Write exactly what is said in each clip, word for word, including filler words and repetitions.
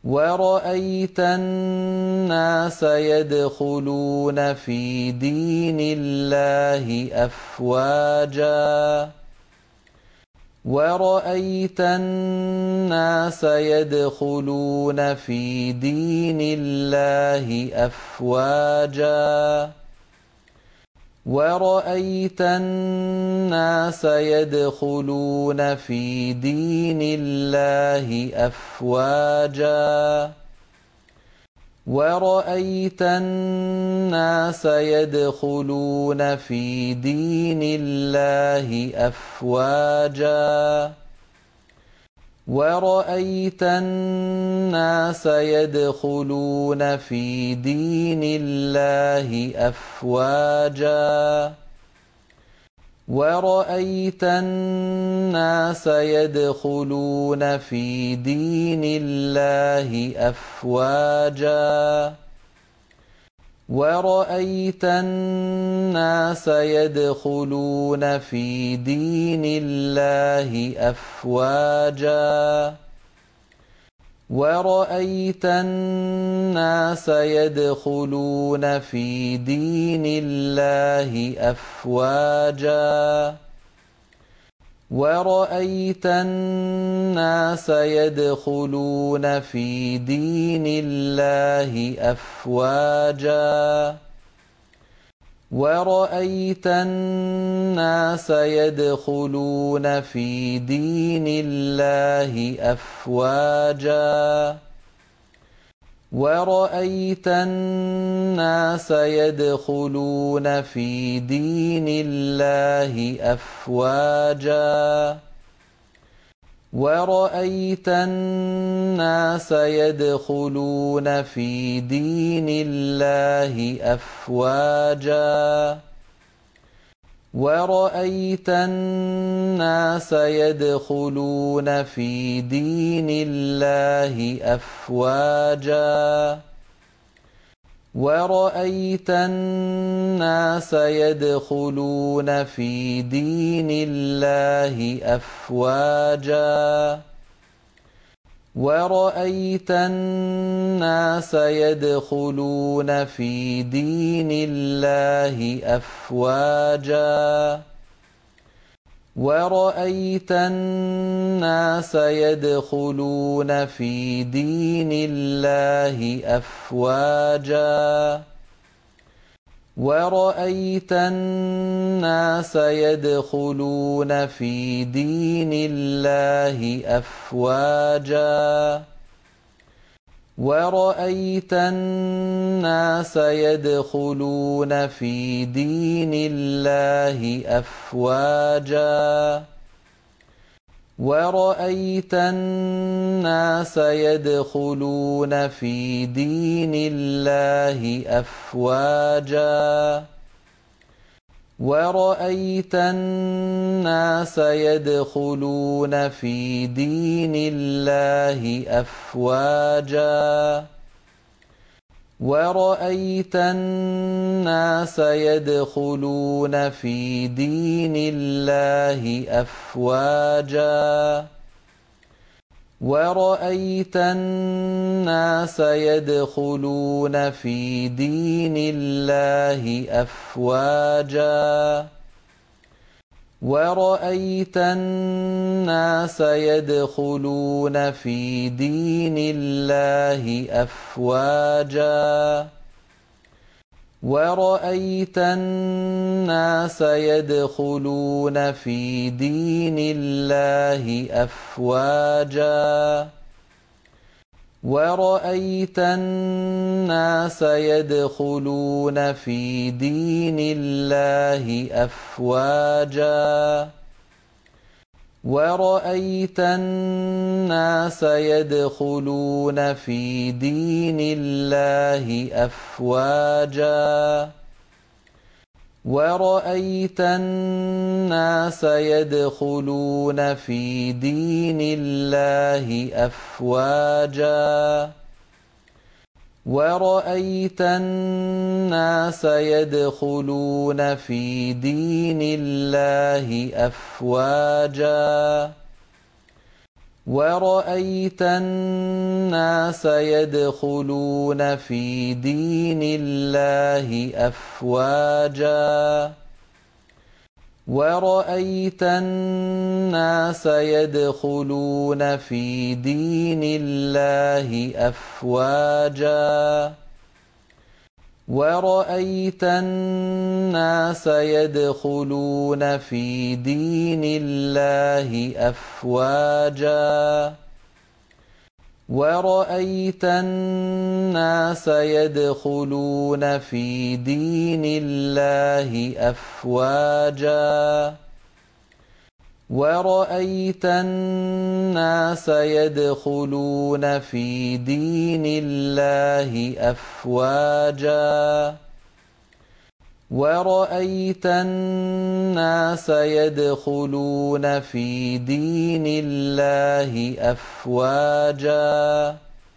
وَرَأَيْتَ النَّاسَ يَدْخُلُونَ فِي دِينِ اللَّهِ أَفْوَاجًا وَرَأَيْتَ النَّاسَ يَدْخُلُونَ فِي دِينِ اللَّهِ أَفْوَاجًا وَرَأَيْتَ النَّاسَ يَدْخُلُونَ فِي دِينِ اللَّهِ أَفْوَاجًا وَرَأَيْتَ النَّاسَ يَدْخُلُونَ فِي دِينِ اللَّهِ أَفْوَاجًا وَرَأَيْتَ النَّاسَ يَدْخُلُونَ فِي دِينِ اللَّهِ أَفْوَاجًا وَرَأَيْتَ النَّاسَ يَدْخُلُونَ فِي دِينِ اللَّهِ أَفْوَاجًا وَرَأَيْتَ النَّاسَ يَدْخُلُونَ فِي دِينِ اللَّهِ أَفْوَاجًا وَرَأَيْتَ النَّاسَ يَدْخُلُونَ فِي دِينِ اللَّهِ أَفْوَاجًا وَرَأَيْتَ النَّاسَ يَدْخُلُونَ فِي دِينِ اللَّهِ أَفْوَاجًا وَرَأَيْتَ النَّاسَ يَدْخُلُونَ فِي دِينِ اللَّهِ أَفْوَاجًا وَرَأَيْتَ النَّاسَ يَدْخُلُونَ فِي دِينِ اللَّهِ أَفْوَاجًا وَرَأَيْتَ النَّاسَ يَدْخُلُونَ فِي دِينِ اللَّهِ أَفْوَاجًا وَرَأَيْتَ النَّاسَ يَدْخُلُونَ فِي دِينِ اللَّهِ أَفْوَاجًا وَرَأَيْتَ النَّاسَ يَدْخُلُونَ فِي دِينِ اللَّهِ أَفْوَاجًا وَرَأَيْتَ النَّاسَ يَدْخُلُونَ فِي دِينِ اللَّهِ أَفْوَاجًا وَرَأَيْتَ النَّاسَ يَدْخُلُونَ فِي دِينِ اللَّهِ أَفْوَاجًا وَرَأَيْتَ النَّاسَ يَدْخُلُونَ فِي دِينِ اللَّهِ أَفْوَاجًا وَرَأَيْتَ النَّاسَ يَدْخُلُونَ فِي دِينِ اللَّهِ أَفْوَاجًا وَرَأَيْتَ النَّاسَ يَدْخُلُونَ فِي دِينِ اللَّهِ أَفْوَاجًا وَرَأَيْتَ النَّاسَ يَدْخُلُونَ فِي دِينِ اللَّهِ أَفْوَاجًا وَرَأَيْتَ النَّاسَ يَدْخُلُونَ فِي دِينِ اللَّهِ أَفْوَاجًا وَرَأَيْتَ النَّاسَ يَدْخُلُونَ فِي دِينِ اللَّهِ أَفْوَاجًا وَرَأَيْتَ النَّاسَ يَدْخُلُونَ فِي دِينِ اللَّهِ أَفْوَاجًا وَرَأَيْتَ النَّاسَ يَدْخُلُونَ فِي دِينِ اللَّهِ أَفْوَاجًا وَرَأَيْتَ النَّاسَ يَدْخُلُونَ فِي دِينِ اللَّهِ أَفْوَاجًا وَرَأَيْتَ النَّاسَ يَدْخُلُونَ فِي دِينِ اللَّهِ أَفْوَاجًا وَرَأَيْتَ النَّاسَ يَدْخُلُونَ فِي دِينِ اللَّهِ أَفْوَاجًا وَرَأَيْتَ النَّاسَ يَدْخُلُونَ فِي دِينِ اللَّهِ أَفْوَاجًا وَرَأَيْتَ النَّاسَ يَدْخُلُونَ فِي دِينِ اللَّهِ أَفْوَاجًا وَرَأَيْتَ النَّاسَ يَدْخُلُونَ فِي دِينِ اللَّهِ أَفْوَاجًا وَرَأَيْتَ النَّاسَ يَدْخُلُونَ فِي دِينِ اللَّهِ أَفْوَاجًا وَرَأَيْتَ النَّاسَ يَدْخُلُونَ فِي دِينِ اللَّهِ أَفْوَاجًا وَرَأَيْتَ النَّاسَ يَدْخُلُونَ فِي دِينِ اللَّهِ أَفْوَاجًا وَرَأَيْتَ النَّاسَ يَدْخُلُونَ فِي دِينِ اللَّهِ أَفْوَاجًا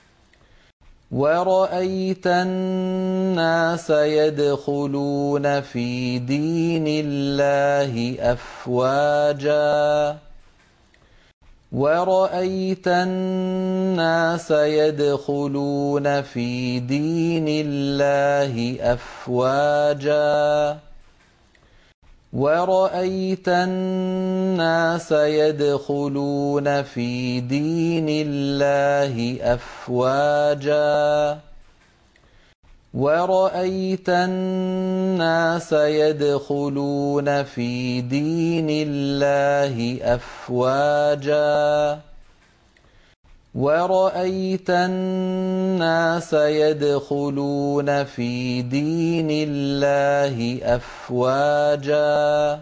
وَرَأَيْتَ النَّاسَ يَدْخُلُونَ فِي دِينِ اللَّهِ أَفْوَاجًا وَرَأَيْتَ النَّاسَ يَدْخُلُونَ فِي دِينِ اللَّهِ أَفْوَاجًا وَرَأَيْتَ النَّاسَ يَدْخُلُونَ فِي دِينِ اللَّهِ أَفْوَاجًا وَرَأَيْتَ النَّاسَ يَدْخُلُونَ فِي دِينِ اللَّهِ أَفْوَاجًا وَرَأَيْتَ النَّاسَ يَدْخُلُونَ فِي دِينِ اللَّهِ أَفْوَاجًا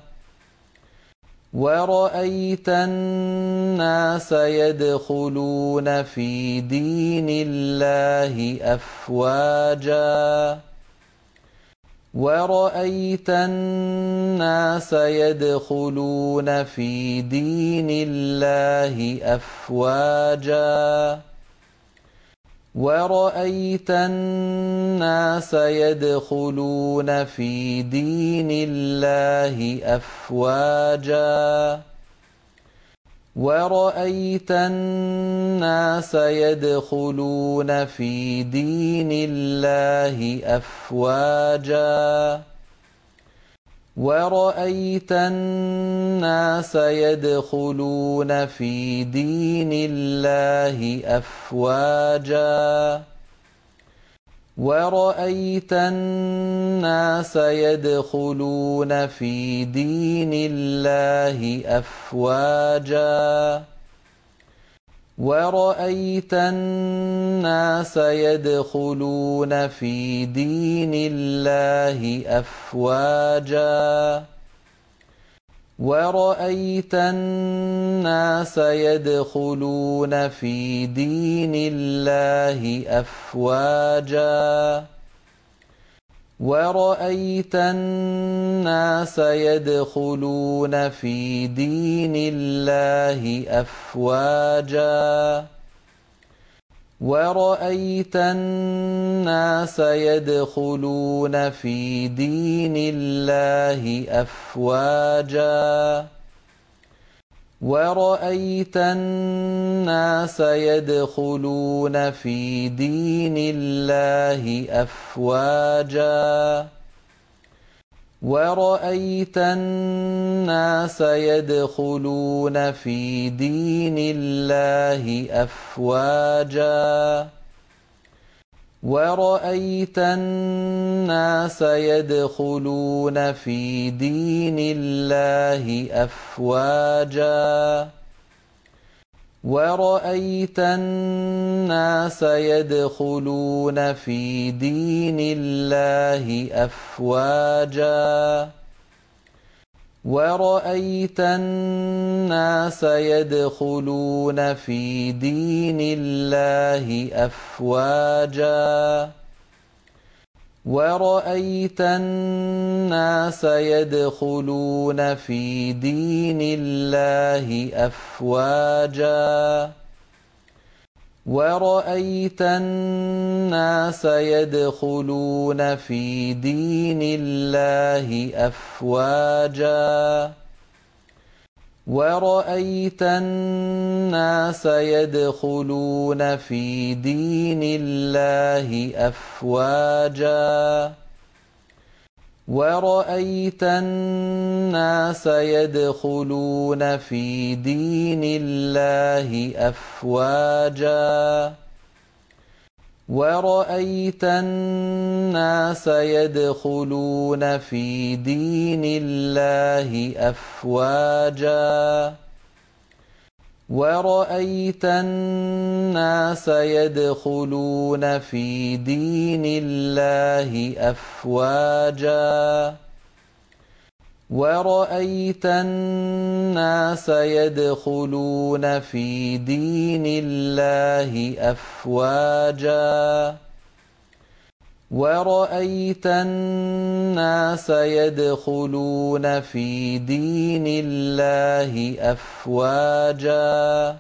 وَرَأَيْتَ النَّاسَ يَدْخُلُونَ فِي دِينِ اللَّهِ أَفْوَاجًا وَرَأَيْتَ النَّاسَ يَدْخُلُونَ فِي دِينِ اللَّهِ أَفْوَاجًا وَرَأَيْتَ النَّاسَ يَدْخُلُونَ فِي دِينِ اللَّهِ أَفْوَاجًا وَرَأَيْتَ النَّاسَ يَدْخُلُونَ فِي دِينِ اللَّهِ أَفْوَاجًا وَرَأَيْتَ النَّاسَ يَدْخُلُونَ فِي دِينِ اللَّهِ أَفْوَاجًا وَرَأَيْتَ النَّاسَ يَدْخُلُونَ فِي دِينِ اللَّهِ أَفْوَاجًا وَرَأَيْتَ النَّاسَ يَدْخُلُونَ فِي دِينِ اللَّهِ أَفْوَاجًا وَرَأَيْتَ النَّاسَ يَدْخُلُونَ فِي دِينِ اللَّهِ أَفْوَاجًا وَرَأَيْتَ النَّاسَ يَدْخُلُونَ فِي دِينِ اللَّهِ أَفْوَاجًا وَرَأَيْتَ النَّاسَ يَدْخُلُونَ فِي دِينِ اللَّهِ أَفْوَاجًا وَرَأَيْتَ النَّاسَ يَدْخُلُونَ فِي دِينِ اللَّهِ أَفْوَاجًا وَرَأَيْتَ النَّاسَ يَدْخُلُونَ فِي دِينِ اللَّهِ أَفْوَاجًا وَرَأَيْتَ النَّاسَ يَدْخُلُونَ فِي دِينِ اللَّهِ أَفْوَاجًا وَرَأَيْتَ النَّاسَ يَدْخُلُونَ فِي دِينِ اللَّهِ أَفْوَاجًا وَرَأَيْتَ النَّاسَ يَدْخُلُونَ فِي دِينِ اللَّهِ أَفْوَاجًا وَرَأَيْتَ النَّاسَ يَدْخُلُونَ فِي دِينِ اللَّهِ أَفْوَاجًا وَرَأَيْتَ النَّاسَ يَدْخُلُونَ فِي دِينِ اللَّهِ أَفْوَاجًا وَرَأَيْتَ النَّاسَ يَدْخُلُونَ فِي دِينِ اللَّهِ أَفْوَاجًا وَرَأَيْتَ النَّاسَ يَدْخُلُونَ فِي دِينِ اللَّهِ أَفْوَاجًا وَرَأَيْتَ النَّاسَ يَدْخُلُونَ فِي دِينِ اللَّهِ أَفْوَاجًا وَرَأَيْتَ النَّاسَ يَدْخُلُونَ فِي دِينِ اللَّهِ أَفْوَاجًا وَرَأَيْتَ النَّاسَ يَدْخُلُونَ فِي دِينِ اللَّهِ أَفْوَاجًا وَرَأَيْتَ النَّاسَ يَدْخُلُونَ فِي دِينِ اللَّهِ أَفْوَاجًا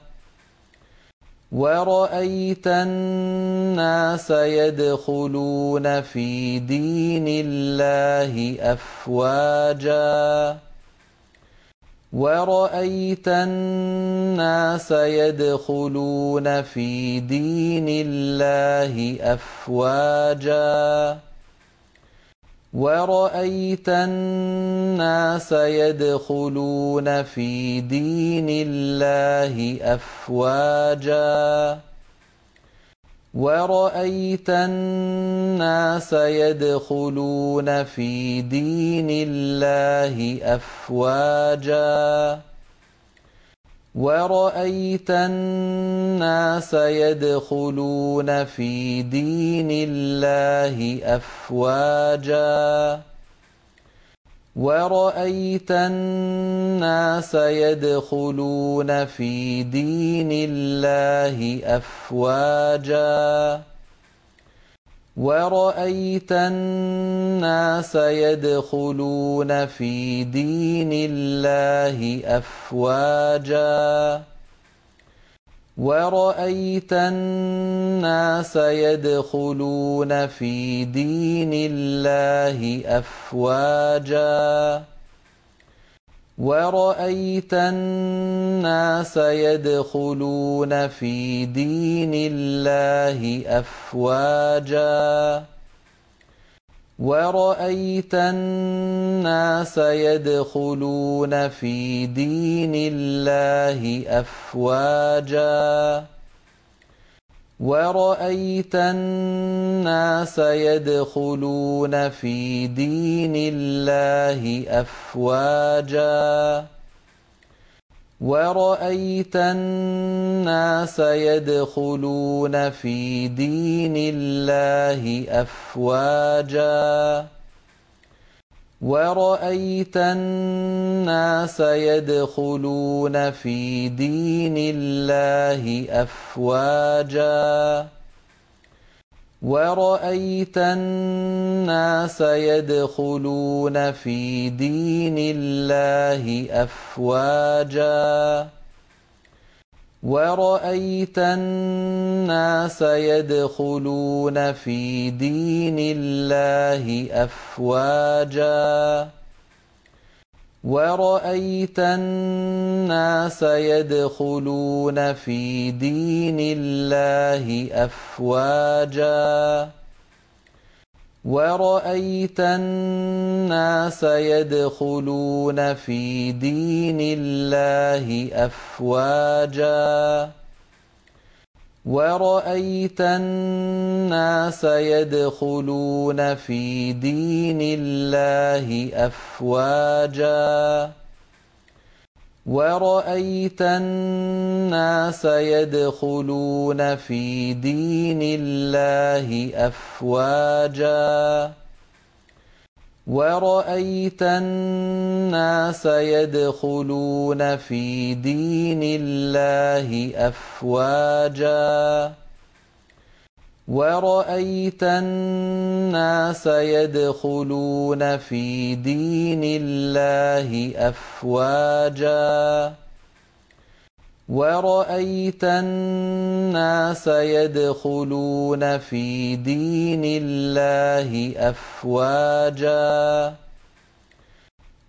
وَرَأَيْتَ النَّاسَ يَدْخُلُونَ فِي دِينِ اللَّهِ أَفْوَاجًا وَرَأَيْتَ النَّاسَ يَدْخُلُونَ فِي دِينِ اللَّهِ أَفْوَاجًا وَرَأَيْتَ النَّاسَ يَدْخُلُونَ فِي دِينِ اللَّهِ أَفْوَاجًا وَرَأَيْتَ النَّاسَ يَدْخُلُونَ فِي دِينِ اللَّهِ أَفْوَاجًا وَرَأَيْتَ النَّاسَ يَدْخُلُونَ فِي دِينِ اللَّهِ أَفْوَاجًا وَرَأَيْتَ النَّاسَ يَدْخُلُونَ فِي دِينِ اللَّهِ أَفْوَاجًا وَرَأَيْتَ النَّاسَ يَدْخُلُونَ فِي دِينِ اللَّهِ أَفْوَاجًا وَرَأَيْتَ النَّاسَ يَدْخُلُونَ فِي دِينِ اللَّهِ أَفْوَاجًا وَرَأَيْتَ النَّاسَ يَدْخُلُونَ فِي دِينِ اللَّهِ أَفْوَاجًا وَرَأَيْتَ النَّاسَ يَدْخُلُونَ فِي دِينِ اللَّهِ أَفْوَاجًا وَرَأَيْتَ النَّاسَ يَدْخُلُونَ فِي دِينِ اللَّهِ أَفْوَاجًا وَرَأَيْتَ النَّاسَ يَدْخُلُونَ فِي دِينِ اللَّهِ أَفْوَاجًا وَرَأَيْتَ النَّاسَ يَدْخُلُونَ فِي دِينِ اللَّهِ أَفْوَاجًا وَرَأَيْتَ النَّاسَ يَدْخُلُونَ فِي دِينِ اللَّهِ أَفْوَاجًا وَرَأَيْتَ النَّاسَ يَدْخُلُونَ فِي دِينِ اللَّهِ أَفْوَاجًا وَرَأَيْتَ النَّاسَ يَدْخُلُونَ فِي دِينِ اللَّهِ أَفْوَاجًا وَرَأَيْتَ النَّاسَ يَدْخُلُونَ فِي دِينِ اللَّهِ أَفْوَاجًا وَرَأَيْتَ النَّاسَ يَدْخُلُونَ فِي دِينِ اللَّهِ أَفْوَاجًا وَرَأَيْتَ النَّاسَ يَدْخُلُونَ فِي دِينِ اللَّهِ أَفْوَاجًا وَرَأَيْتَ النَّاسَ يَدْخُلُونَ فِي دِينِ اللَّهِ أَفْوَاجًا وَرَأَيْتَ النَّاسَ يَدْخُلُونَ فِي دِينِ اللَّهِ أَفْوَاجًا وَرَأَيْتَ النَّاسَ يَدْخُلُونَ فِي دِينِ اللَّهِ أَفْوَاجًا